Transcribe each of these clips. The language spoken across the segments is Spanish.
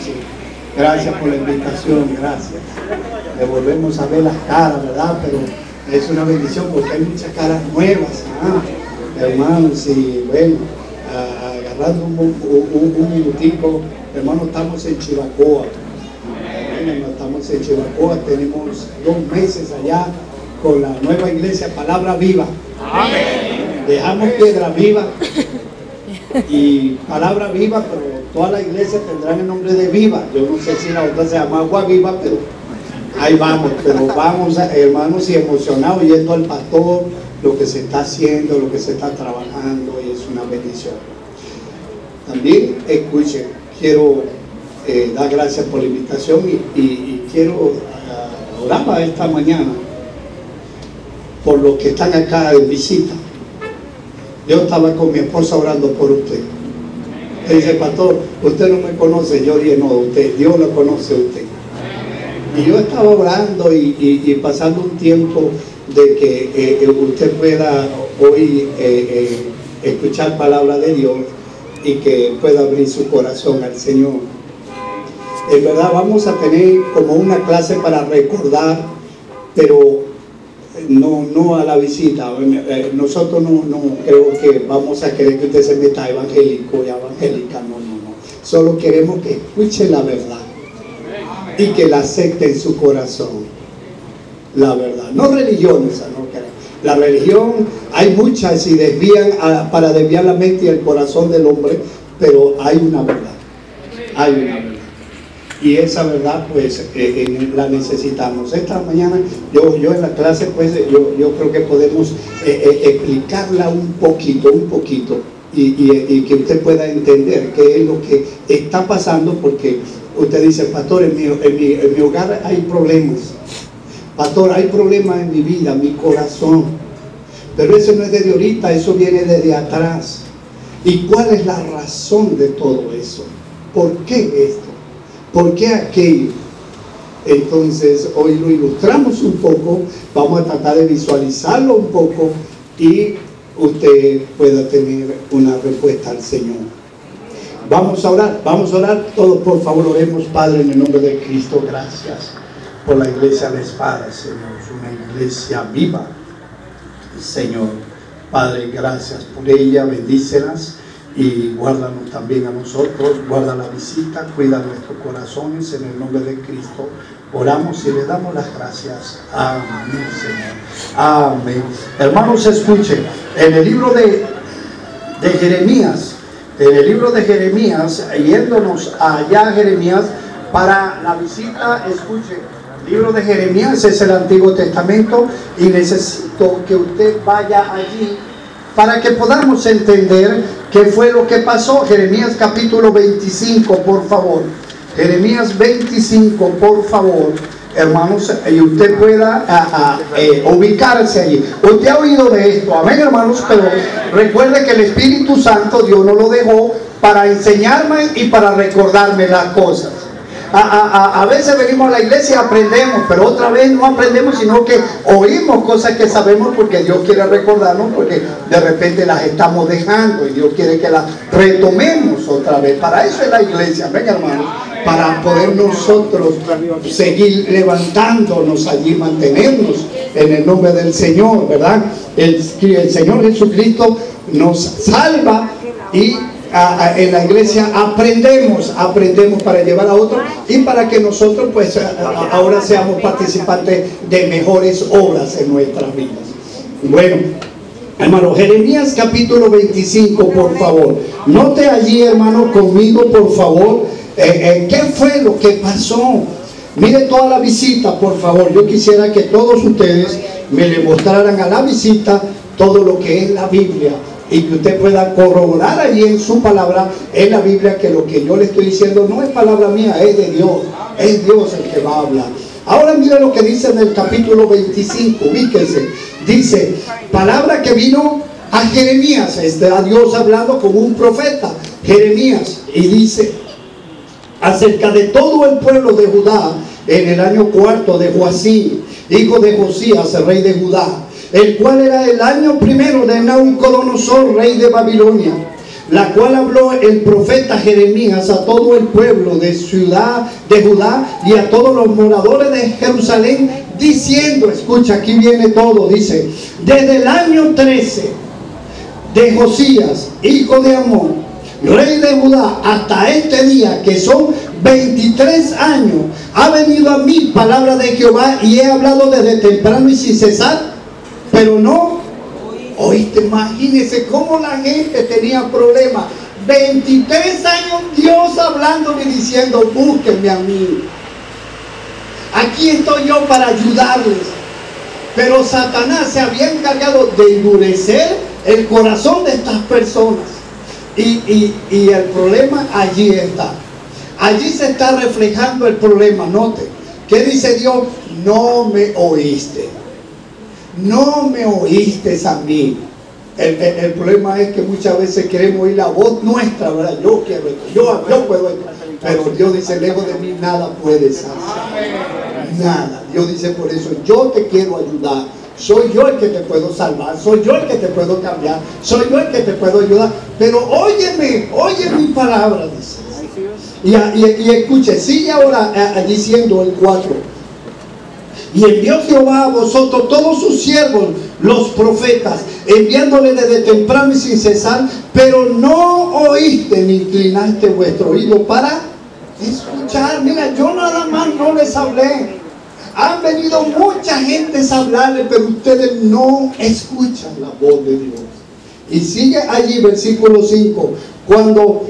Sí. Gracias por la invitación, gracias. Le volvemos a ver las caras, ¿verdad? Pero es una bendición porque hay muchas caras nuevas, hermanos. Y bueno, agarrando un minutico, hermanos, estamos en Chivacoa. Estamos en Chivacoa, tenemos 2 meses allá con la nueva iglesia Palabra Viva. Amén. Dejamos Piedra Viva y Palabra Viva, pero toda la iglesia tendrá el nombre de Viva. Yo no sé si la otra se llama Agua Viva, pero ahí vamos. Pero vamos, hermanos, y emocionados yendo al pastor, lo que se está haciendo, lo que se está trabajando, y es una bendición. También, escuchen, quiero dar gracias por la invitación y quiero orar esta mañana por los que están acá de visita. Yo estaba con mi esposa orando por usted. Él dice, pastor, usted no me conoce. Yo dije, no, usted, Dios lo conoce a usted. Y yo estaba orando y pasando un tiempo de que usted pueda hoy escuchar palabra de Dios y que pueda abrir su corazón al Señor. En verdad vamos a tener como una clase para recordar, pero no a la visita. Nosotros no creo que vamos a querer que usted se meta evangélico y evangélica, no. Solo queremos que escuche la verdad y que la acepte en su corazón. La verdad, no religiones, no. La religión hay muchas y desvían para desviar la mente y el corazón del hombre, pero hay una verdad. Hay una verdad. Y esa verdad pues la necesitamos. Esta mañana yo en la clase pues yo creo que podemos explicarla un poquito y que usted pueda entender qué es lo que está pasando, porque usted dice, pastor, en mi hogar hay problemas, pastor, hay problemas en mi vida, mi corazón, pero eso no es desde ahorita, eso viene desde atrás. ¿Y cuál es la razón de todo eso? ¿Por qué esto? ¿Por qué aquello? Entonces hoy lo ilustramos un poco, vamos a tratar de visualizarlo un poco y usted pueda tener una respuesta al Señor. Vamos a orar, todos por favor oremos. Padre, en el nombre de Cristo, gracias por la iglesia de Espada, Señor, es una iglesia viva, Señor. Padre, gracias por ella, bendícelas y guárdanos también a nosotros, guarda la visita, cuida nuestros corazones, en el nombre de Cristo oramos y le damos las gracias. Amén, Señor. Amén. Hermanos, escuchen, en el libro de Jeremías, yéndonos allá a Jeremías para la visita, escuchen, el libro de Jeremías es el Antiguo Testamento y necesito que usted vaya allí para que podamos entender qué fue lo que pasó. Jeremías capítulo 25, por favor. Jeremías 25, por favor, hermanos, y usted pueda ubicarse allí. Usted ha oído de esto, amén, hermanos, pero recuerde que el Espíritu Santo Dios nos lo dejó para enseñarme y para recordarme las cosas. A veces venimos a la iglesia y aprendemos, pero otra vez no aprendemos, sino que oímos cosas que sabemos porque Dios quiere recordarnos, porque de repente las estamos dejando y Dios quiere que las retomemos otra vez. Para eso es la iglesia, ven, hermanos, para poder nosotros seguir levantándonos allí, mantenernos en el nombre del Señor, ¿verdad? El Señor Jesucristo nos salva y en la iglesia aprendemos para llevar a otros y para que nosotros pues ahora seamos participantes de mejores obras en nuestras vidas. Bueno, hermano, Jeremías capítulo 25, por favor. Note allí, hermano, conmigo, por favor, qué fue lo que pasó. Mire toda la visita, por favor. Yo quisiera que todos ustedes me le mostraran a la visita todo lo que es la Biblia, y que usted pueda corroborar allí en su palabra, en la Biblia, que lo que yo le estoy diciendo no es palabra mía, es de Dios. Es Dios el que va a hablar. Ahora mire lo que dice en el capítulo 25, ubíquense. Dice, palabra que vino a Jeremías, a Dios hablando como un profeta, Jeremías, y dice, acerca de todo el pueblo de Judá, en el año 4 de Joacim, hijo de Josías, el rey de Judá, el cual era el año primero de Nabucodonosor, rey de Babilonia. la cual habló el profeta Jeremías a todo el pueblo de ciudad de Judá y a todos los moradores de Jerusalén, diciendo, escucha, aquí viene todo, dice, desde el año 13 de Josías, hijo de Amón, rey de Judá, hasta este día, que son 23 años, ha venido a mí palabra de Jehová, y he hablado desde temprano y sin cesar, pero no oíste. Imagínense cómo la gente tenía problemas. 23 años Dios hablándome y diciendo, búsquenme a mí. Aquí estoy yo para ayudarles. Pero Satanás se había encargado de endurecer el corazón de estas personas. Y el problema allí está. Allí se está reflejando el problema. Note, ¿qué dice Dios? No me oíste. No me oíste a mí. El problema es que muchas veces queremos oír la voz nuestra, ¿verdad? Yo quiero esto, yo puedo esto. Pero Dios dice, lejos de mí nada puedes hacer. Nada. Dios dice, por eso yo te quiero ayudar. Soy yo el que te puedo salvar, soy yo el que te puedo cambiar, soy yo el que te puedo ayudar. Pero óyeme, oye mi palabra, dice. Y escuche, sigue ahora diciendo el 4. Y envió Jehová a vosotros todos sus siervos, los profetas, enviándoles desde temprano y sin cesar, pero no oíste ni inclinaste vuestro oído para escuchar. Mira, yo nada más no les hablé. Han venido mucha gente a hablarle, pero ustedes no escuchan la voz de Dios. Y sigue allí versículo 5, cuando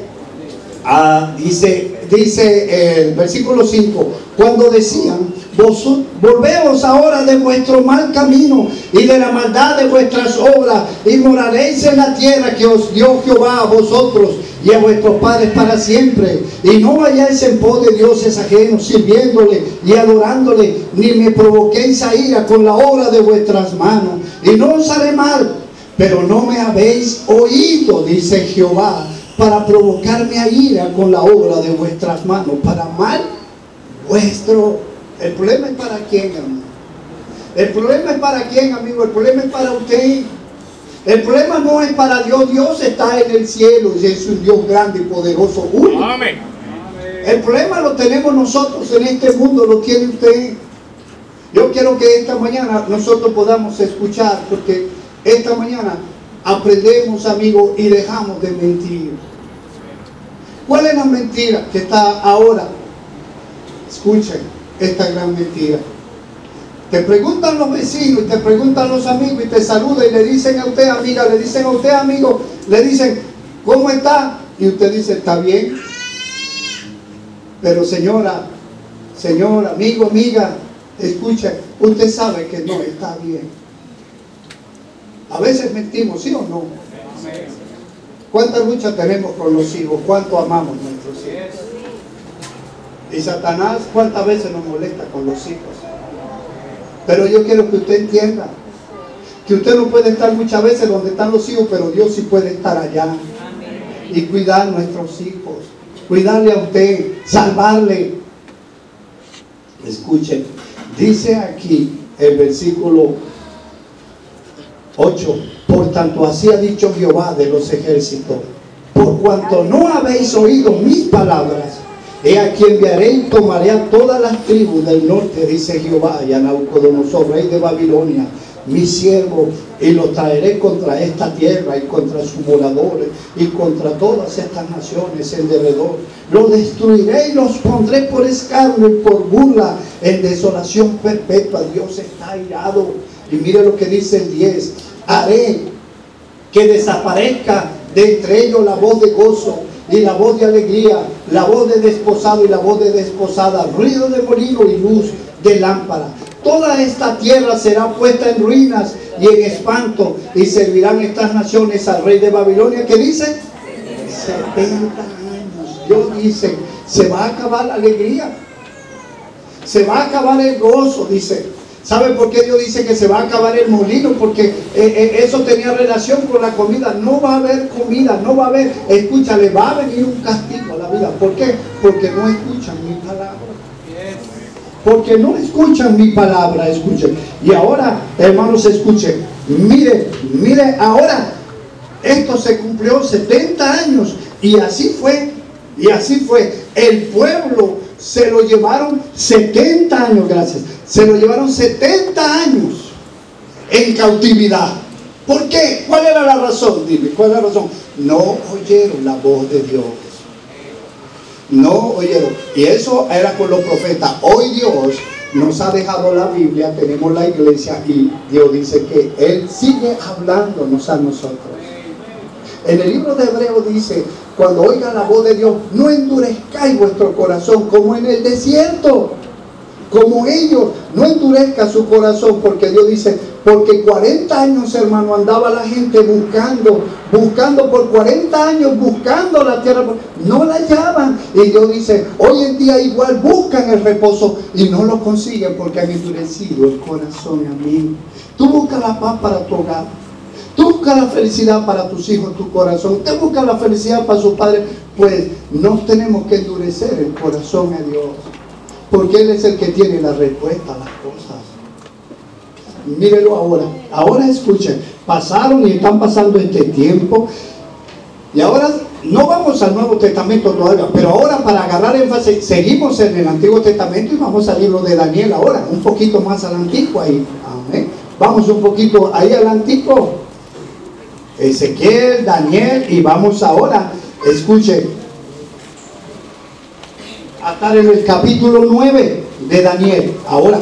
dice el versículo 5, cuando decían, volveos ahora de vuestro mal camino y de la maldad de vuestras obras, y moraréis en la tierra que os dio Jehová a vosotros y a vuestros padres para siempre, y no vayáis en pos de dioses ajenos, sirviéndole y adorándole, ni me provoquéis a ira con la obra de vuestras manos, y no os haré mal, pero no me habéis oído, dice Jehová, para provocarme a ira con la obra de vuestras manos, para mal vuestro. El problema es para quién, amigo. El problema es para quién, amigo. El problema es para usted. El problema no es para Dios. Dios está en el cielo y es un Dios grande y poderoso, único. Amén. El problema lo tenemos nosotros en este mundo, lo tiene usted. Yo quiero que esta mañana nosotros podamos escuchar, porque esta mañana aprendemos, amigos, y dejamos de mentir. ¿Cuál es la mentira que está ahora? Escuchen esta gran mentira. Te preguntan los vecinos y te preguntan los amigos y te saludan y le dicen a usted, amiga, le dicen a usted, amigo, le dicen, ¿cómo está? Y usted dice, está bien. Pero señora, amigo, amiga, escucha, usted sabe que no está bien. A veces mentimos, ¿sí o no? ¿Cuántas luchas tenemos con los hijos? ¿Cuánto amamos a nuestros hijos? Y Satanás, ¿cuántas veces nos molesta con los hijos? Pero yo quiero que usted entienda que usted no puede estar muchas veces donde están los hijos, pero Dios sí puede estar allá y cuidar a nuestros hijos, cuidarle a usted, salvarle. Escuchen, dice aquí el versículo 8, por tanto así ha dicho Jehová de los ejércitos, por cuanto no habéis oído mis palabras, he aquí enviaré y tomaré a todas las tribus del norte, dice Jehová, y a Nabucodonosor, rey de Babilonia, mi siervo, y los traeré contra esta tierra y contra sus moradores y contra todas estas naciones en derredor. Los destruiré y los pondré por escarnio y por burla en desolación perpetua. Dios está airado. Y mire lo que dice el 10. Haré que desaparezca de entre ellos la voz de gozo y la voz de alegría, la voz de desposado y la voz de desposada, ruido de molino y luz de lámpara. Toda esta tierra será puesta en ruinas y en espanto, y servirán estas naciones al rey de Babilonia, que dice 70 años. Dios dice, se va a acabar la alegría, se va a acabar el gozo, dice. ¿Sabe por qué Dios dice que se va a acabar el molino? Porque eso tenía relación con la comida. No va a haber comida, no va a haber, escúchale, va a venir un castigo a la vida. ¿Por qué? Porque no escuchan mi palabra. Porque no escuchan mi palabra, escuchen. Y ahora, hermanos, escuchen. Mire ahora, Esto se cumplió 70 años y así fue. Y así fue. El pueblo se lo llevaron 70 años, gracias. Se lo llevaron 70 años en cautividad. ¿Por qué? ¿Cuál era la razón? Dime, ¿cuál es la razón? No oyeron la voz de Dios. No oyeron. Y eso era con los profetas. Hoy Dios nos ha dejado la Biblia, tenemos la iglesia y Dios dice que Él sigue hablándonos a nosotros. En el libro de Hebreos dice, cuando oigan la voz de Dios, no endurezcáis vuestro corazón como en el desierto. Como ellos, no endurezca su corazón, porque Dios dice, porque 40 años, hermano, andaba la gente buscando por 40 años, buscando la tierra, no la hallaban. Y Dios dice, hoy en día igual buscan el reposo y no lo consiguen porque han endurecido el corazón, amén. Tú buscas la paz para tu hogar, tú buscas la felicidad para tus hijos, tu corazón, tú buscas la felicidad para sus padres, pues no tenemos que endurecer el corazón a Dios. Porque Él es el que tiene la respuesta a las cosas. Mírenlo ahora. Ahora escuchen. Pasaron y están pasando este tiempo. Y ahora no vamos al Nuevo Testamento todavía. Pero ahora para agarrar énfasis, seguimos en el Antiguo Testamento y vamos al libro de Daniel ahora. Un poquito más al Antiguo ahí. Amén. Vamos un poquito ahí al Antiguo. Ezequiel, Daniel y vamos ahora. Escuchen. A estar en el capítulo 9 de Daniel. Ahora.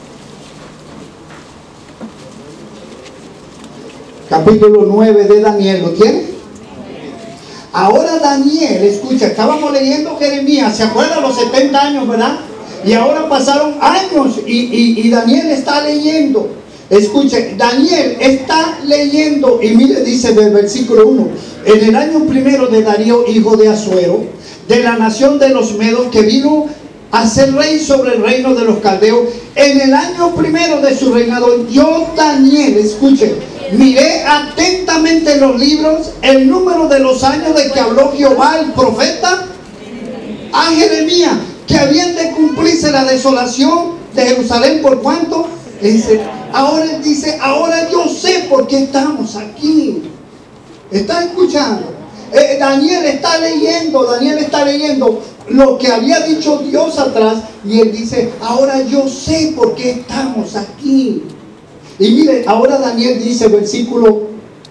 Capítulo 9 de Daniel. ¿Lo tiene? Ahora Daniel, escucha, estábamos leyendo Jeremías. ¿Se acuerdan los 70 años, verdad? Y ahora pasaron años y Daniel está leyendo. Escuche, Daniel está leyendo. Y mire, dice del versículo 1. En el año primero de Darío, hijo de Asuero, de la nación de los Medos, que vino a ser rey sobre el reino de los caldeos, en el año primero de su reinado, yo Daniel, escuche, miré atentamente en los libros el número de los años de que habló Jehová el profeta a Jeremías, que habían de cumplirse la desolación de Jerusalén. ¿Por cuánto? Ahora él dice, ahora yo sé por qué estamos aquí. ¿Está escuchando? Daniel está leyendo lo que había dicho Dios atrás, y él dice, ahora yo sé por qué estamos aquí. Y mire, ahora Daniel dice, versículo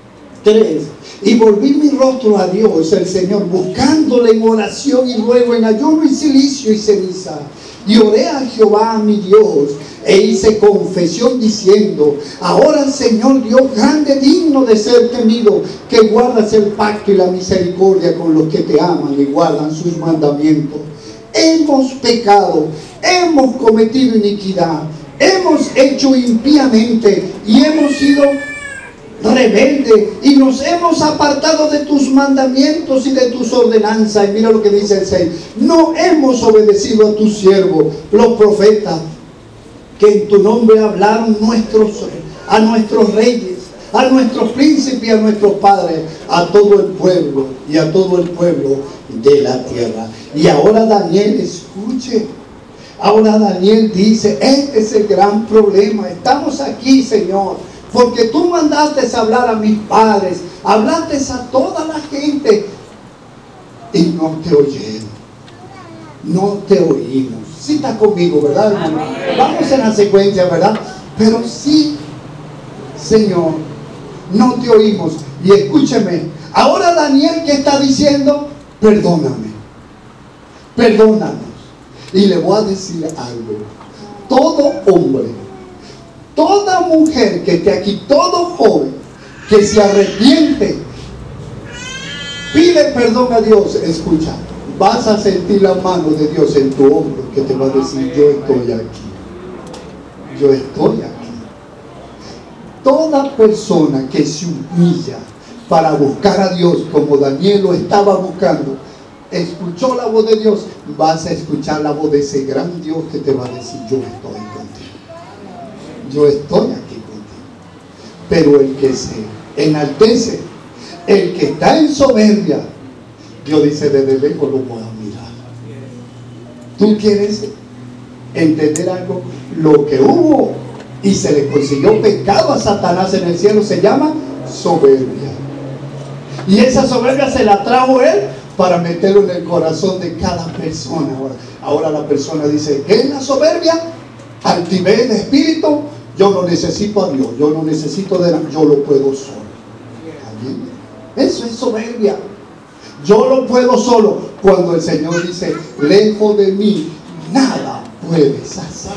3, y volví mi rostro a Dios, el Señor, buscándole en oración y ruego, en ayuno y cilicio y ceniza. Y oré a Jehová mi Dios, e hice confesión diciendo, ahora Señor Dios grande, digno de ser temido, que guardas el pacto y la misericordia con los que te aman y guardan sus mandamientos. Hemos pecado, hemos cometido iniquidad, hemos hecho impíamente y hemos sido rebeldes y nos hemos apartado de tus mandamientos y de tus ordenanzas. Y mira lo que dice el 6: no hemos obedecido a tus siervos, los profetas, que en tu nombre hablaron a nuestros reyes, a nuestros príncipes y a nuestros padres, a todo el pueblo y a todo el pueblo de la tierra. Y ahora Daniel, escuche, ahora Daniel dice, este es el gran problema. Estamos aquí, Señor, porque tú mandaste a hablar a mis padres, hablaste a toda la gente y no te oyeron, no te oímos. Sí está conmigo, ¿verdad, hermano? Vamos en la secuencia, ¿verdad? Pero sí, Señor, no te oímos. Y escúcheme, ahora Daniel, ¿qué está diciendo? Perdóname, perdónanos. Y le voy a decir algo. Todo hombre, toda mujer que esté aquí, todo joven que se arrepiente, pide perdón a Dios, escucha, vas a sentir la mano de Dios en tu hombro que te va a decir, yo estoy aquí, yo estoy aquí. Toda persona que se humilla para buscar a Dios como Daniel lo estaba buscando, escuchó la voz de Dios, vas a escuchar la voz de ese gran Dios que te va a decir, yo estoy contigo, yo estoy aquí contigo. Pero el que se enaltece, el que está en soberbia, Dios dice, desde lejos lo voy a mirar. ¿Tú quieres entender algo? Lo que hubo y se le consiguió pecado a Satanás en el cielo se llama soberbia. Y esa soberbia se la trajo Él para meterlo en el corazón de cada persona. Ahora la persona dice, ¿qué es la soberbia? Altivez de espíritu. Yo no necesito a Dios, yo no necesito de nada, yo lo puedo solo. ¿Amén? Eso es soberbia. Yo lo puedo solo. Cuando el Señor dice, lejos de mí nada puedes hacer.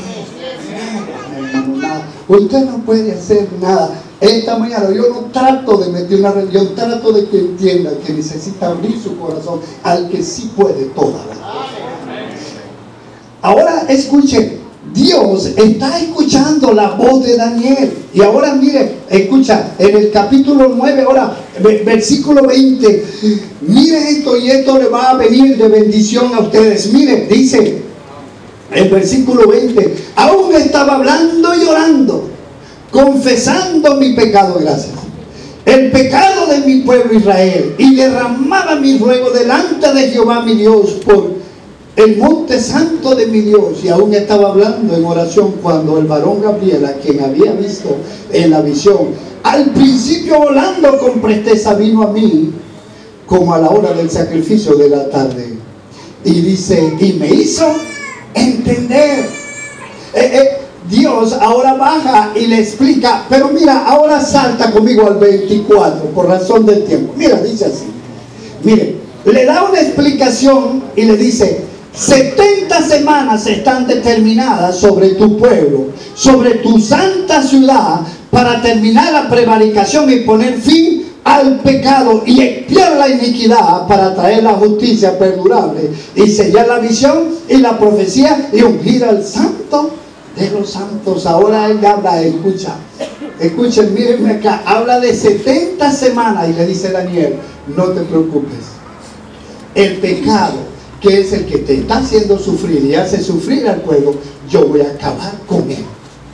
Nada. Usted no puede hacer nada. Esta mañana yo no trato de meter una religión, trato de que entienda que necesita abrir su corazón al que sí puede todas las cosas. Ahora escuche, Dios está escuchando la voz de Daniel. Y ahora mire, escucha, en el capítulo 9, ahora, versículo 20. Mire esto, y esto le va a venir de bendición a ustedes. Mire, dice el versículo 20, aún estaba hablando y orando, confesando mi pecado, gracias, el pecado de mi pueblo Israel, y derramaba mi ruego delante de Jehová mi Dios por el monte santo de mi Dios. Y aún estaba hablando en oración cuando el varón Gabriel, a quien había visto en la visión, al principio volando con presteza, vino a mí como a la hora del sacrificio de la tarde, y dice, y me hizo entender. Dios ahora baja y le explica, pero mira, ahora salta conmigo al 24 por razón del tiempo. Mira, dice así, mire, le da una explicación y le dice, 70 semanas están determinadas sobre tu pueblo, sobre tu santa ciudad, para terminar la prevaricación y poner fin al pecado y expiar la iniquidad, para traer la justicia perdurable y sellar la visión y la profecía y ungir al santo de los santos. Ahora él habla, escuchen, mírenme acá, habla de 70 semanas y le dice Daniel, no te preocupes, el pecado, que es el que te está haciendo sufrir y hace sufrir al pueblo, yo voy a acabar con él,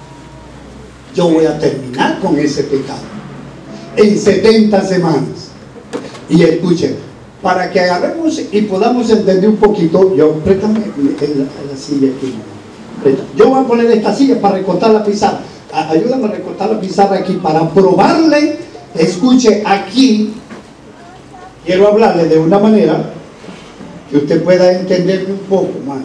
yo voy a terminar con ese pecado en 70 semanas. Y escuchen, para que agarremos y podamos entender un poquito, préstame la silla aquí. Yo voy a poner esta silla para recortar la pizarra. Ayúdame a recortar la pizarra aquí para probarle. Escuche, aquí quiero hablarle de una manera que usted pueda entenderme un poco más.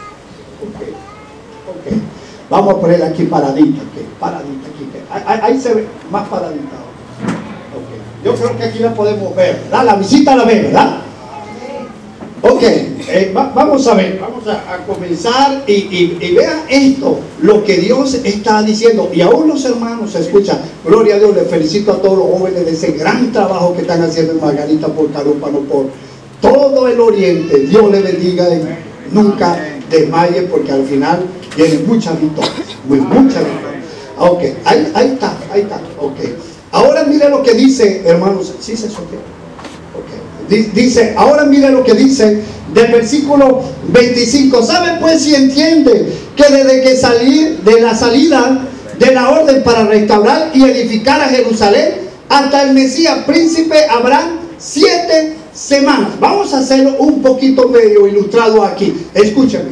Ok. Vamos a ponerla aquí paradita. Paradita aquí. Ahí se ve más paradita. Yo creo que aquí la podemos ver, ¿verdad? La visita la ve, ¿verdad? Ok, vamos a ver, vamos a comenzar y vean esto, lo que Dios está diciendo. Y aún los hermanos se escuchan. Gloria a Dios, les felicito a todos los jóvenes de ese gran trabajo que están haciendo en Margarita, por Carúpano, por todo el oriente. Dios les bendiga y nunca desmaye, porque al final tienen muchas victorias, muchas victorias. Ok, ahí está, ok. Ahora mire lo que dice, hermanos, ¿sí se sostiene? Okay. Dice, ahora mire lo que dice del versículo 25. ¿Sabe pues si entiende que desde que salir de la salida de la orden para restaurar y edificar a Jerusalén hasta el Mesías príncipe habrán 7 semanas? Vamos a hacerlo un poquito medio ilustrado aquí. Escúchame.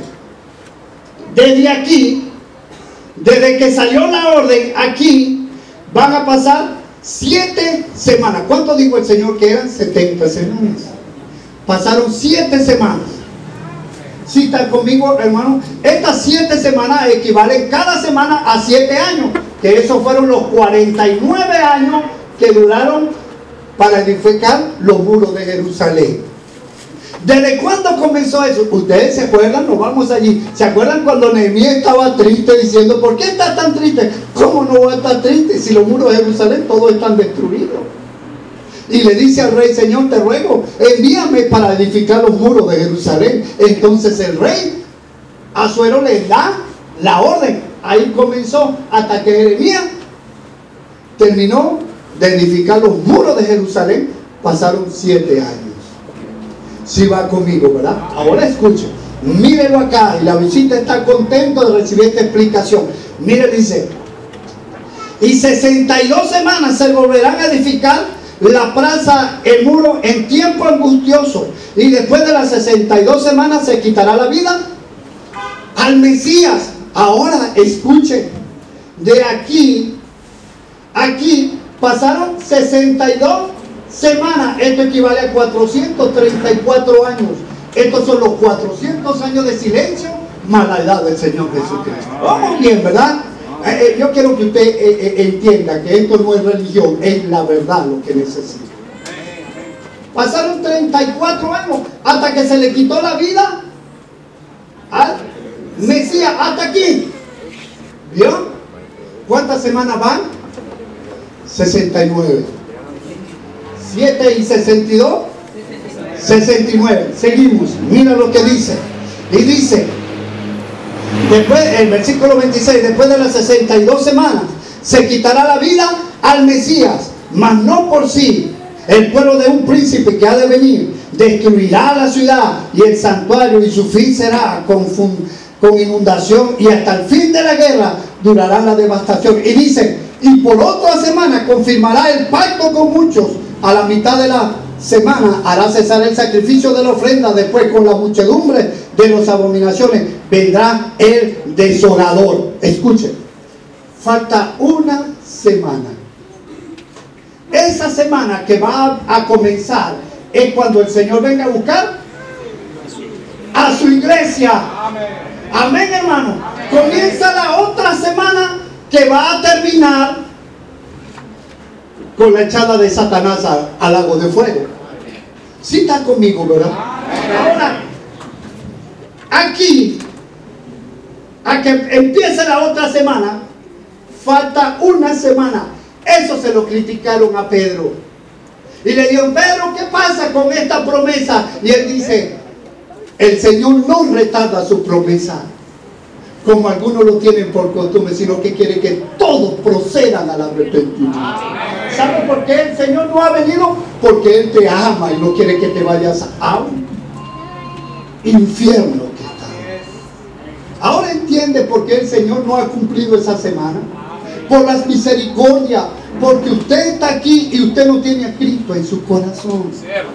Desde aquí, desde que salió la orden aquí, van a pasar 7 semanas. ¿Cuánto dijo el Señor que eran? 70 semanas. Pasaron 7 semanas. ¿Sí están conmigo, hermano? Estas 7 semanas equivalen cada semana a 7 años. Que esos fueron los 49 años que duraron para edificar los muros de Jerusalén. ¿Desde cuándo comenzó eso? ¿Ustedes se acuerdan? Nos vamos allí. ¿Se acuerdan cuando Nehemías estaba triste diciendo, ¿por qué estás tan triste? ¿Cómo no voy a estar triste si los muros de Jerusalén todos están destruidos? Y le dice al rey, Señor, te ruego, envíame para edificar los muros de Jerusalén. Entonces el rey Asuero le da la orden. Ahí comenzó hasta que Jeremías terminó de edificar los muros de Jerusalén. Pasaron 7 años. Si va conmigo, ¿verdad? Ahora escuchen, mírelo acá, y la visita está contento de recibir esta explicación. Mire, dice, y 62 semanas se volverán a edificar la plaza, el muro, en tiempo angustioso, y después de las 62 semanas se quitará la vida al Mesías. Ahora escuchen, de aquí pasaron 62 semanas. Esto equivale a 434 años. Estos son los 400 años de silencio más la edad del Señor Jesucristo. Vamos bien, ¿verdad? Yo quiero que usted entienda que esto no es religión, es la verdad lo que necesita. Pasaron 34 años hasta que se le quitó la vida al Mesías. Hasta aquí. ¿Vio? ¿Cuántas semanas van? 69. 7 y 62. 69. Seguimos. Mira lo que dice. Y dice, después, el versículo 26, después de las 62 semanas, se quitará la vida al Mesías, mas no por sí. El pueblo de un príncipe que ha de venir destruirá la ciudad y el santuario, y su fin será con inundación, y hasta el fin de la guerra durará la devastación. Y dice, y por otra semana confirmará el pacto con muchos. A la mitad de la semana hará cesar el sacrificio de la ofrenda. Después, con la muchedumbre de las abominaciones, vendrá el desolador. Escuchen, falta una semana. Esa semana que va a comenzar es cuando el Señor venga a buscar a su iglesia. Amén, hermano. Comienza la otra semana que va a terminar con la echada de Satanás al lago de fuego. Sí está conmigo, ¿verdad? Ahora, aquí, a que empiece la otra semana, falta una semana. Eso se lo criticaron a Pedro. Y le dijeron, Pedro, ¿qué pasa con esta promesa? Y él dice, el Señor no retarda su promesa, como algunos lo tienen por costumbre, sino que quiere que todos procedan al arrepentimiento. ¿Sabe por qué el Señor no ha venido? Porque Él te ama y no quiere que te vayas a un infierno que está. Ahora entiende por qué el Señor no ha cumplido esa semana. Por las misericordias, porque usted está aquí y usted no tiene a Cristo en su corazón.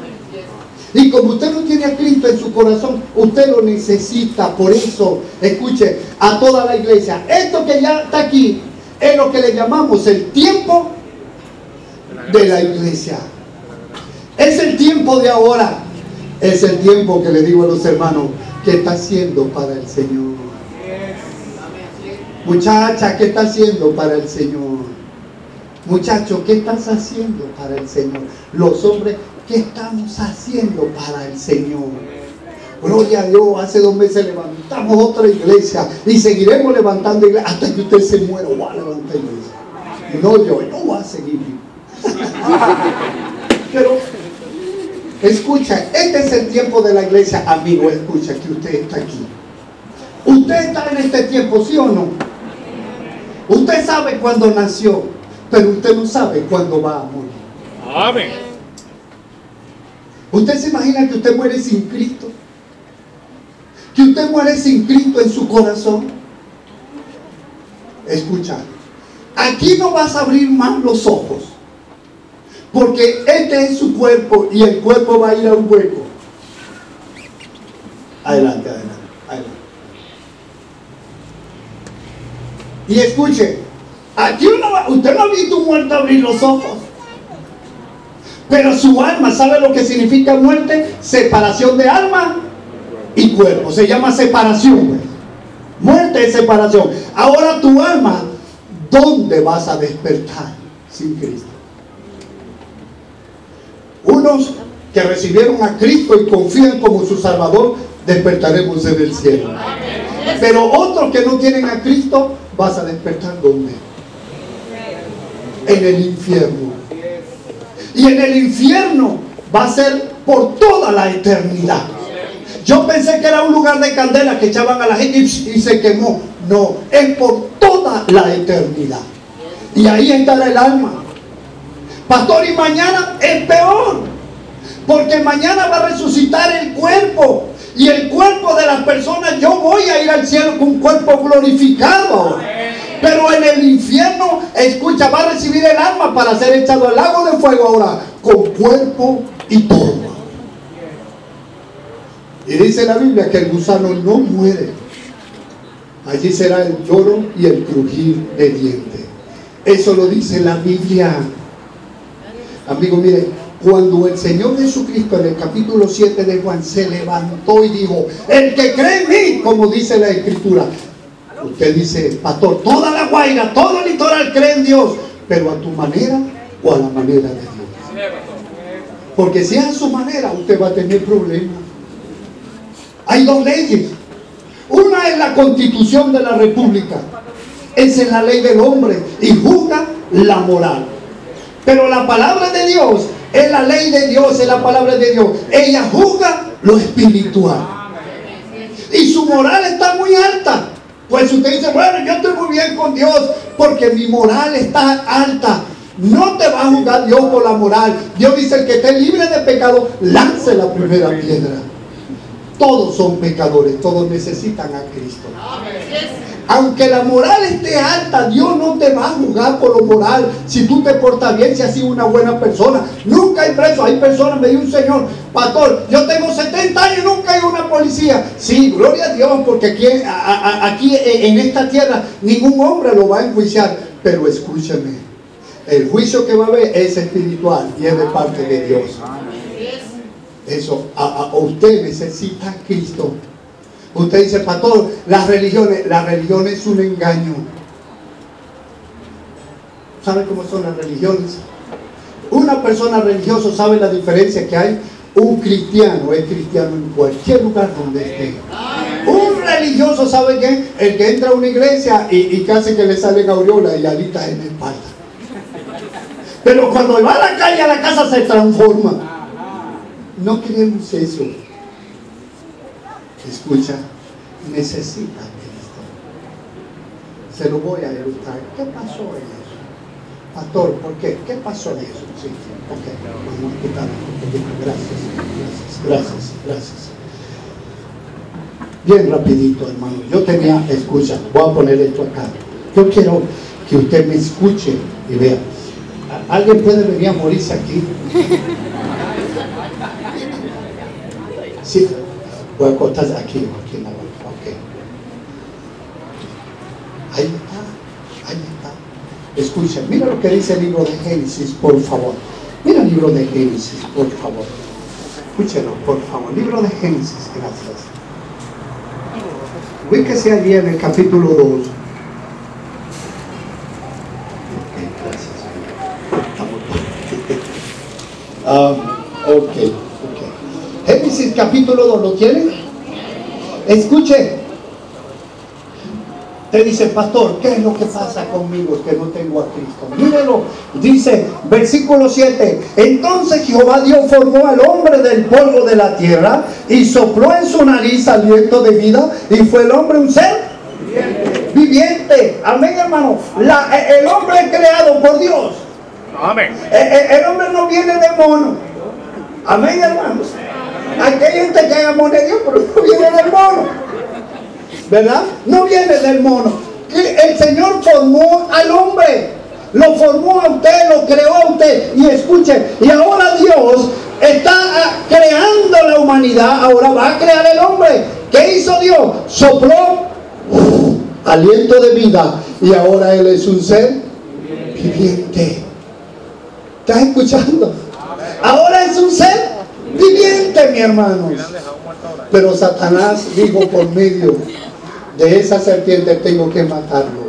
Y como usted no tiene a Cristo en su corazón, usted lo necesita. Por eso, escuche, a toda la iglesia, esto que ya está aquí es lo que le llamamos el tiempo de la iglesia. Es el tiempo de ahora. Es el tiempo que le digo a los hermanos que está haciendo para el Señor. Muchacha, ¿qué está haciendo para el Señor? Muchacho, ¿qué estás haciendo para el Señor? Los hombres, ¿qué estamos haciendo para el Señor? Gloria a Dios. Hace 2 meses levantamos otra iglesia y seguiremos levantando iglesia hasta que usted se muera. Voy a levantar iglesia. No, yo no voy a seguir. Pero escucha, este es el tiempo de la iglesia. Amigo, escucha que usted está aquí. Usted está en este tiempo, ¿sí o no? Usted sabe cuándo nació, pero usted no sabe cuándo va a morir. Amén. ¿Usted se imagina que usted muere sin Cristo? ¿Que usted muere sin Cristo en su corazón? Escucha, aquí no vas a abrir más los ojos, porque este es su cuerpo y el cuerpo va a ir a un hueco. Adelante, adelante, adelante. Y escuche, aquí usted no ha visto un muerto abrir los ojos. Pero su alma, ¿sabe lo que significa muerte? Separación de alma y cuerpo. Se llama separación, pues. Muerte es separación. Ahora tu alma, ¿dónde vas a despertar sin Cristo? Unos que recibieron a Cristo y confían como su Salvador, despertaremos en el cielo. Pero otros que no tienen a Cristo, vas a despertar ¿dónde? En el infierno. Y en el infierno va a ser por toda la eternidad. Yo pensé que era un lugar de candela que echaban a la gente y se quemó. No, es por toda la eternidad. Y ahí estará el alma. Pastor, y mañana es peor, porque mañana va a resucitar el cuerpo. Y el cuerpo de las personas, yo voy a ir al cielo con un cuerpo glorificado. Pero en el infierno, escucha, va a recibir el alma para ser echado al lago de fuego ahora, con cuerpo y polvo. Y dice la Biblia que el gusano no muere. Allí será el lloro y el crujir de dientes. Eso lo dice la Biblia. Amigo, mire, Cuando el Señor Jesucristo en el capítulo 7 de Juan se levantó y dijo: el que cree en mí, como dice la Escritura. Usted dice: pastor, toda La Guaira, todo el litoral cree en Dios, pero a tu manera o a la manera de Dios. Porque si es a su manera, usted va a tener problemas. Hay dos leyes. Una es la Constitución de la República. Esa es la ley del hombre y juzga la moral. Pero la palabra de Dios es la ley de Dios, es la palabra de Dios. Ella juzga lo espiritual. Y su moral está muy alta. Pues usted dice: bueno, yo estoy muy bien con Dios porque mi moral está alta. No te va a juzgar Dios por la moral. Dios dice: el que esté libre de pecado, lance la primera piedra. Todos son pecadores, todos necesitan a Cristo. Aunque la moral esté alta, Dios no te va a juzgar por lo moral. Si tú te portas bien, si has sido una buena persona. Nunca hay preso. Hay personas, me dijo un señor: pastor, yo tengo 70 años y nunca hay una policía. Sí, gloria a Dios, porque aquí en esta tierra ningún hombre lo va a enjuiciar. Pero escúcheme, el juicio que va a haber es espiritual y es de parte de Dios. Eso, usted necesita a Cristo. Usted dice: pastor, la religión es un engaño. ¿Sabe cómo son las religiones? Una persona religiosa sabe la diferencia que hay. Un cristiano es cristiano en cualquier lugar donde esté. Un religioso, ¿sabe qué? El que entra a una iglesia y casi que le salen aureolas y alitas en la espalda. Pero cuando va a la calle, a la casa, se transforma. No queremos eso. Escucha, necesita a Cristo. Se lo voy a ilustrar. ¿Qué pasó en eso? Pastor, ¿por qué? ¿Qué pasó en eso? Sí, ok, vamos a quitarlo un poquito. Gracias. Bien rapidito, hermano. Escucha, voy a poner esto acá. Yo quiero que usted me escuche y vea. ¿Alguien puede venir a morirse aquí? Sí, voy a acostarse aquí en la boca. Ok. Ahí está. Escucha, mira lo que dice el libro de Génesis, por favor. Mira el libro de Génesis, por favor. Escúchelo, por favor. Libro de Génesis, gracias. Ubíquese allí en el capítulo 2. Ok. Génesis capítulo 2, ¿lo tienen? Escuche. Te dice: pastor, ¿qué es lo que pasa conmigo? Es que no tengo a Cristo. Mírelo, dice, versículo 7. Entonces Jehová Dios formó al hombre del polvo de la tierra y sopló en su nariz aliento de vida, y fue el hombre un ser viviente. Amén, hermano. El hombre es creado por Dios. Amén. El hombre no viene de mono. Amén, hermanos. Aquí hay gente que ama de Dios, pero no viene del mono, ¿verdad? No viene del mono. El Señor formó al hombre, lo formó a usted, lo creó a usted. Y escuche, y ahora Dios está creando la humanidad, ahora va a crear el hombre. ¿Qué hizo Dios? Sopló aliento de vida, y ahora Él es un ser viviente. ¿Estás escuchando? Ahora es un ser viviente, mi hermano. Pero Satanás dijo: por medio de esa serpiente tengo que matarlo.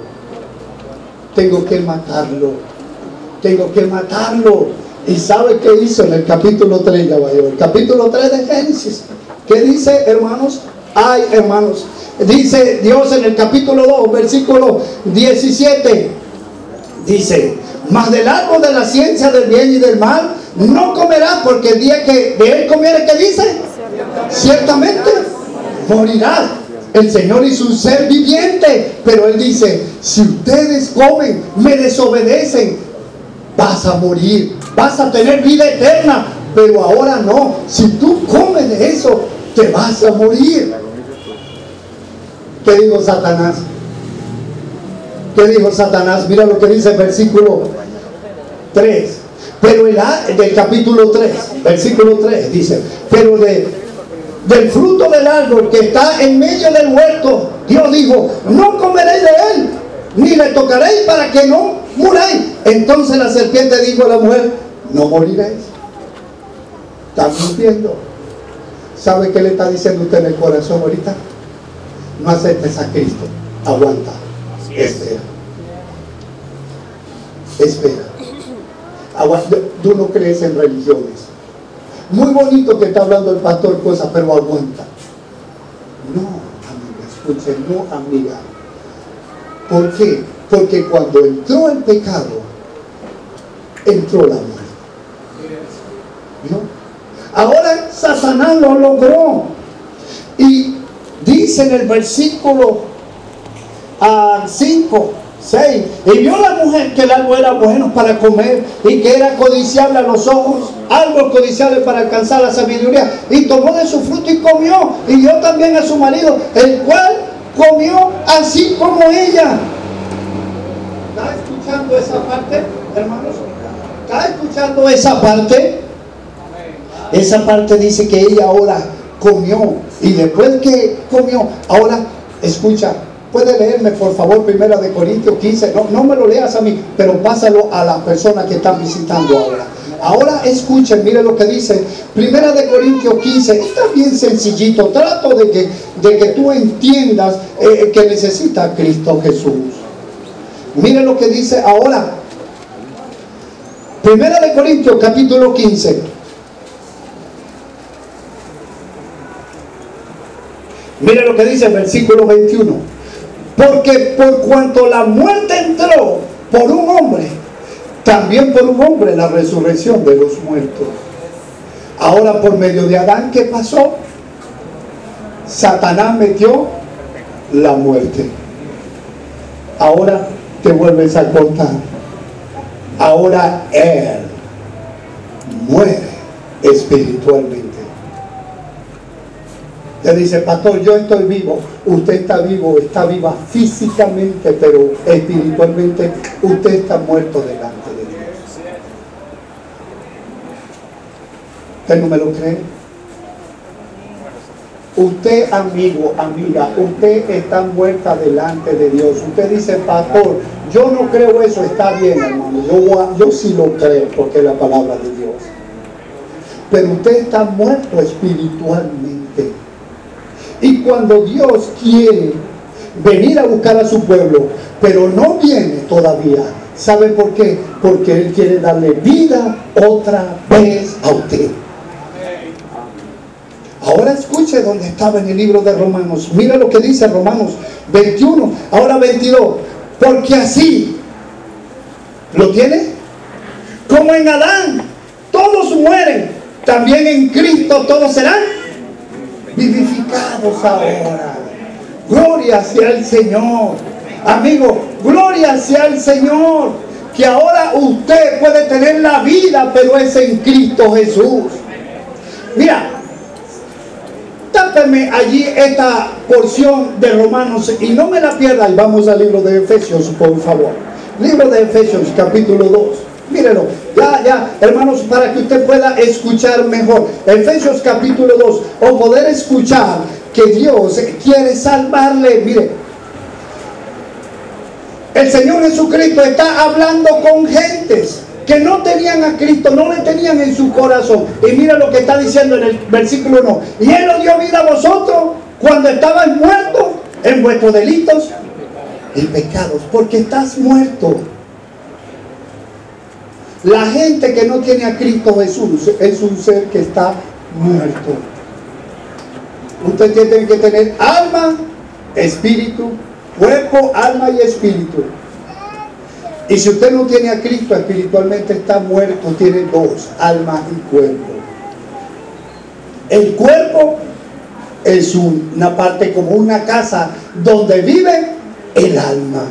¿Y sabe qué hizo en el capítulo 3? Ya va yo, el capítulo 3 de Génesis. ¿Qué dice, hermanos? Ay, hermanos, dice Dios en el capítulo 2, versículo 17. Dice: mas del árbol de la ciencia del bien y del mal no comerás, porque el día que de él comiere, ¿qué dice? Ciertamente morirás. El Señor hizo un ser viviente, pero Él dice: si ustedes comen, me desobedecen, vas a morir, vas a tener vida eterna. Pero ahora no, si tú comes de eso, te vas a morir. ¿Qué dijo Satanás? Mira lo que dice el versículo 3. Pero del capítulo 3, versículo 3 dice: pero del fruto del árbol que está en medio del huerto, Dios dijo: no comeréis de él, ni le tocaréis, para que no muráis. Entonces la serpiente dijo a la mujer: no moriréis. Estás mintiendo. ¿Sabe qué le está diciendo usted en el corazón ahorita? No aceptes a Cristo. Aguanta. Espera. Espera. Aguanta. Tú no crees en religiones. Muy bonito que está hablando el pastor cosas, pero aguanta. No, amiga, escuche, no, amiga. ¿Por qué? Porque cuando entró el pecado, entró la muerte. ¿No? Ahora Satanás lo logró. Y dice en el versículo 5, 6, y vio la mujer que el árbol era bueno para comer y que era codiciable a los ojos, árbol codiciable para alcanzar la sabiduría, y tomó de su fruto y comió, y dio también a su marido, el cual comió así como ella. ¿Está escuchando esa parte, hermanos? ¿Está escuchando esa parte? Esa parte dice que ella ahora comió, y después que comió, ahora escucha. Puede leerme por favor 1 Corintios 15, no me lo leas a mí, pero pásalo a las personas que están visitando ahora. Ahora escuchen, mire lo que dice 1 Corintios 15, está bien sencillito, trato de que tú entiendas que necesita a Cristo Jesús. Mire lo que dice ahora, 1 Corintios capítulo 15. Mire lo que dice el versículo 21. Porque por cuanto la muerte entró por un hombre, también por un hombre la resurrección de los muertos. Ahora por medio de Adán, ¿qué pasó? Satanás metió la muerte. Ahora te vuelves a contar. Ahora él muere espiritualmente. Le dice, pastor, yo estoy vivo. Usted está vivo, está viva físicamente, pero espiritualmente usted está muerto delante de Dios. ¿Usted no me lo cree? Usted, amigo, amiga, usted está muerta delante de Dios. Usted dice, pastor, yo no creo eso. Está bien, hermano, yo sí lo creo porque es la palabra de Dios. Pero usted está muerto espiritualmente. Y cuando Dios quiere venir a buscar a su pueblo, pero no viene todavía, ¿sabe por qué? Porque Él quiere darle vida otra vez a usted. Ahora escuche donde estaba en el libro de Romanos. Mira lo que dice Romanos 21, ahora 22. Porque así, ¿lo tiene? Como en Adán todos mueren, también en Cristo todos serán vivificados ahora. Gloria sea el Señor. Amigo, gloria sea el Señor, que ahora usted puede tener la vida, pero es en Cristo Jesús. Mira, tápeme allí esta porción de Romanos y no me la pierda. Y vamos al libro de Efesios, por favor. Libro de Efesios, capítulo 2. Mírelo, ya, hermanos, para que usted pueda escuchar mejor. Efesios capítulo 2, o poder escuchar que Dios quiere salvarle. Mire, el Señor Jesucristo está hablando con gentes que no tenían a Cristo, no le tenían en su corazón. Y mira lo que está diciendo en el versículo 1. Y Él os dio vida a vosotros cuando estabais muertos en vuestros delitos y pecados, porque estás muerto. La gente que no tiene a Cristo Jesús es un ser que está muerto. Usted tiene que tener alma, espíritu, cuerpo, alma y espíritu. Y si usted no tiene a Cristo, espiritualmente está muerto. Tiene dos, alma y cuerpo. El cuerpo es una parte como una casa donde vive el alma.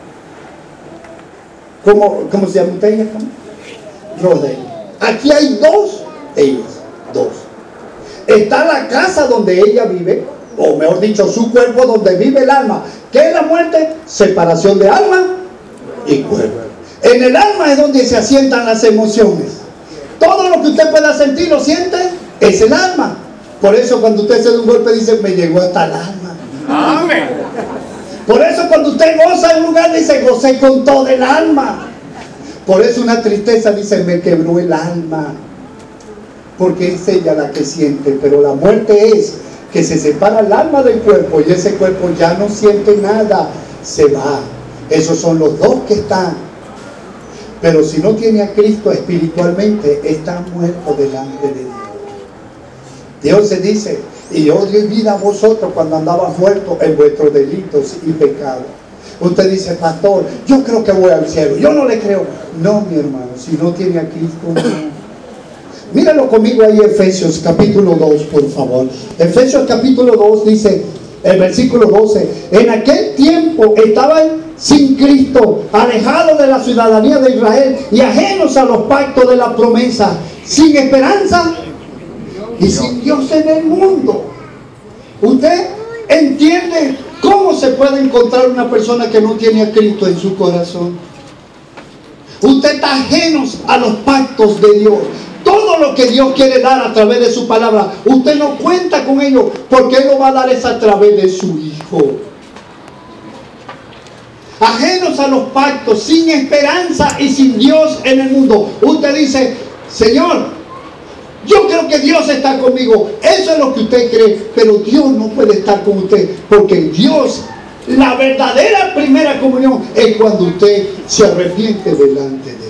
¿Cómo se llama usted? Rodel. Aquí hay dos ellas, dos. Está la casa donde ella vive, o mejor dicho, su cuerpo donde vive el alma. ¿Qué es la muerte? Separación de alma y cuerpo. En el alma es donde se asientan las emociones. Todo lo que usted pueda sentir, lo siente, es el alma. Por eso cuando usted se da un golpe dice, me llegó hasta el alma. Amén. Por eso cuando usted goza en un lugar dice, gocé con todo el alma. Por eso una tristeza dice, me quebró el alma. porque es ella la que siente, pero la muerte es que se separa el alma del cuerpo y ese cuerpo ya no siente nada, se va. Esos son los dos que están. Pero si no tiene a Cristo espiritualmente, está muerto delante de Dios. Dios se dice: y yo di vida a vosotros cuando andabas muertos en vuestros delitos y pecados. Usted dice: pastor, yo creo que voy al cielo. Yo no le creo. No, mi hermano, si no tiene a Cristo, no. Míralo conmigo ahí, Efesios capítulo 2, por favor. Efesios capítulo 2 dice, el versículo 12: en aquel tiempo estaban sin Cristo, alejados de la ciudadanía de Israel y ajenos a los pactos de la promesa, sin esperanza y sin Dios en el mundo. ¿Usted entiende cómo se puede encontrar una persona que no tiene a Cristo en su corazón? Usted está ajeno a los pactos de Dios. Todo lo que Dios quiere dar a través de su palabra, usted no cuenta con ello, porque Él lo va a dar es a través de su Hijo. Ajenos a los pactos, sin esperanza y sin Dios en el mundo. Usted dice: Señor, yo creo que Dios está conmigo. Eso es lo que usted cree, pero Dios no puede estar con usted, porque Dios, la verdadera primera comunión es cuando usted se arrepiente delante de Dios.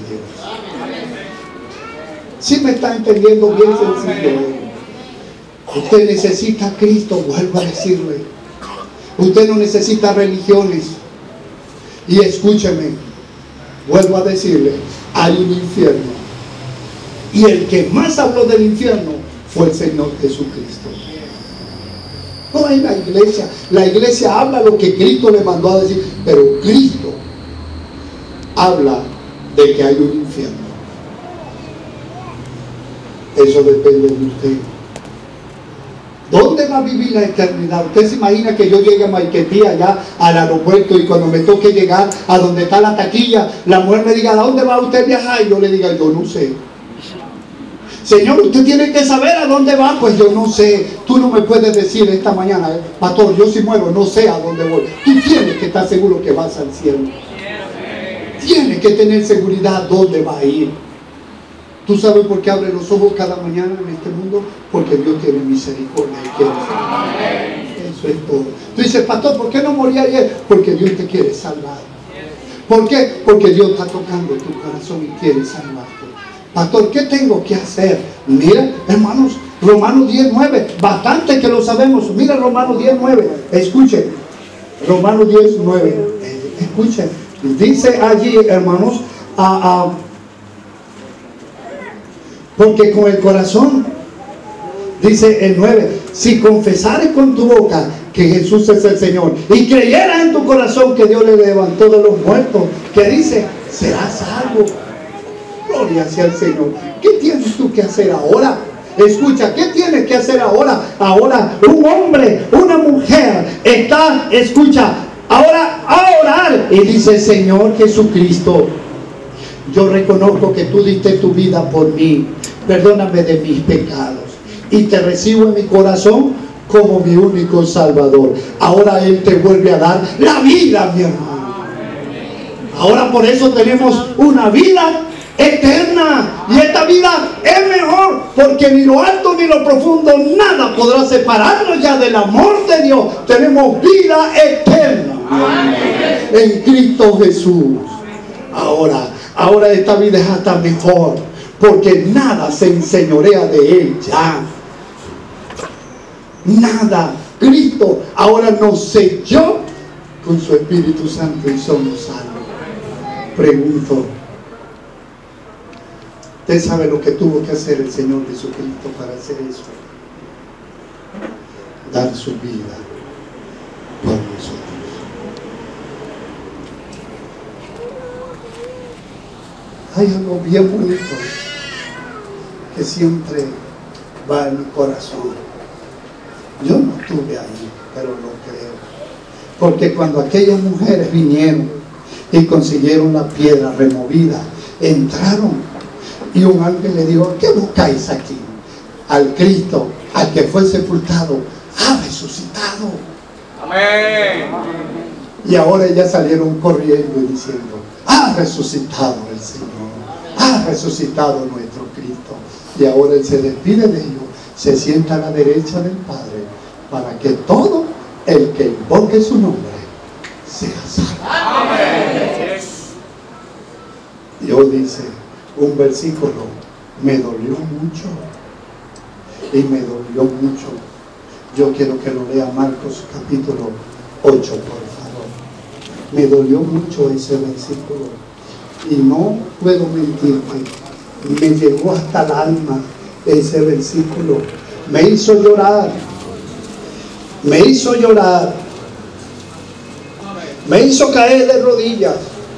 ¿Sí me está entendiendo? Bien sencillo. Usted necesita a Cristo, vuelvo a decirle. Usted no necesita religiones. Y escúcheme, vuelvo a decirle, hay un infierno. Y el que más habló del infierno fue el Señor Jesucristo. No es la iglesia. La iglesia habla lo que Cristo le mandó a decir, pero Cristo habla de que hay un infierno. Eso depende de usted. ¿Dónde va a vivir la eternidad? Usted se imagina que yo llegue a Maiquetí, allá al aeropuerto, y cuando me toque llegar a donde está la taquilla, la mujer me diga: ¿a dónde va usted a viajar? Y yo le diga: yo no sé. Señor, usted tiene que saber a dónde va. Pues yo no sé. Tú no me puedes decir esta mañana: pastor, yo si muero no sé a dónde voy. Tú tienes que estar seguro que vas al cielo. Tienes que tener seguridad dónde va a ir. ¿Tú sabes por qué abre los ojos cada mañana en este mundo? Porque Dios tiene misericordia y quiere salvar. Eso es todo. Tú dices: pastor, ¿por qué no morí ayer? Porque Dios te quiere salvar. ¿Por qué? Porque Dios está tocando tu corazón y quiere salvarte. Pastor, ¿qué tengo que hacer? Mira, hermanos, Romanos 10:9. Bastante que lo sabemos. Mira Romanos 10:9. Escuchen. Romanos 10:9. Escuchen. Dice allí, hermanos, porque con el corazón, dice el 9, si confesares con tu boca que Jesús es el Señor y creyeras en tu corazón que Dios le levantó de los muertos, que dice, serás salvo. Gloria sea al Señor. ¿Qué tienes tú que hacer ahora? Escucha, ¿qué tienes que hacer ahora? Ahora un hombre, una mujer está, escucha, ahora a orar y dice: Señor Jesucristo, yo reconozco que tú diste tu vida por mí. Perdóname de mis pecados. Y te recibo en mi corazón como mi único Salvador. Ahora Él te vuelve a dar la vida, mi hermano. Ahora por eso tenemos una vida eterna. Y esta vida es mejor, porque ni lo alto ni lo profundo, nada podrá separarnos ya del amor de Dios. Tenemos vida eterna en Cristo Jesús. Ahora esta vida es hasta mejor, porque nada se enseñorea de Él ya. Nada. Cristo ahora nos selló con su Espíritu Santo y somos salvos. Pregunto, ¿usted sabe lo que tuvo que hacer el Señor Jesucristo para hacer eso? Dar su vida por nosotros. Hay algo bien bonito que siempre va en mi corazón. Yo no estuve ahí, pero lo creo. Porque cuando aquellas mujeres vinieron y consiguieron la piedra removida, entraron y un ángel le dijo: ¿qué buscáis aquí? Al Cristo, al que fue sepultado, ha resucitado. Amén. Y ahora ellas salieron corriendo y diciendo: ha resucitado el Señor, ha resucitado nuestro Cristo. Y ahora Él se despide de ellos, se sienta a la derecha del Padre, para que todo el que invoque su nombre sea salvo. Amén. Dios dice, un versículo, me dolió mucho. Y me dolió mucho. Yo quiero que lo lea Marcos capítulo 8, por favor. Me dolió mucho ese versículo. Y no puedo mentirte, me llegó hasta el alma ese versículo. Me hizo llorar. Me hizo llorar. Me hizo caer de rodillas.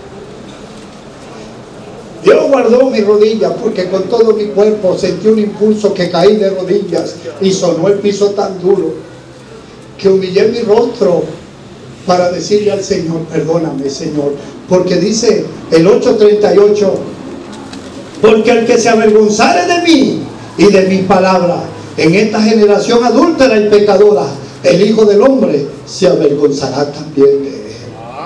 Dios guardó mis rodillas, porque con todo mi cuerpo sentí un impulso que caí de rodillas y sonó el piso tan duro que humillé mi rostro para decirle al Señor, perdóname, Señor, porque dice el 8:38, porque el que se avergonzare de mí y de mis palabras en esta generación adúltera y pecadora, el Hijo del Hombre se avergonzará también de él.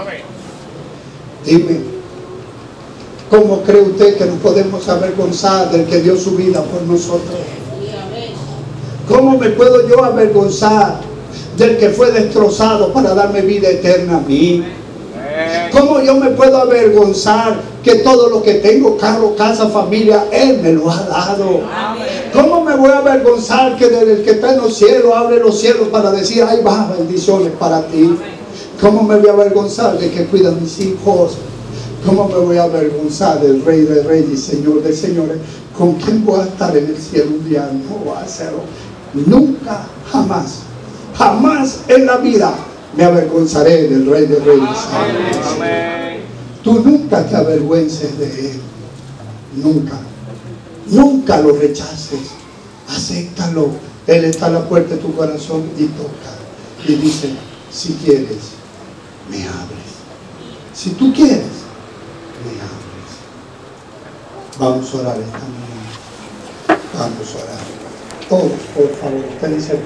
Dime, ¿cómo cree usted que nos podemos avergonzar del que dio su vida por nosotros? ¿Cómo me puedo yo avergonzar del que fue destrozado para darme vida eterna a mí? ¿Cómo yo me puedo avergonzar que todo lo que tengo, carro, casa, familia, Él me lo ha dado? ¿Cómo me voy a avergonzar que del que está en los cielos abre los cielos para decir, ahí va, bendiciones para ti? ¿Cómo me voy a avergonzar de que cuida a mis hijos? ¿Cómo me voy a avergonzar del Rey de Reyes y Señor de Señores? ¿Con quién voy a estar en el cielo un día? No voy a hacerlo. Nunca, jamás, jamás en la vida me avergonzaré del Rey de Reyes. Amén. Tú nunca te avergüences de Él. Nunca. Nunca lo rechaces. Acéptalo. Él está a la puerta de tu corazón y toca. Y dice, si quieres, me abres. Si tú quieres, me abres. Vamos a orar esta mañana. Vamos a orar. Todos, por favor. Usted dice,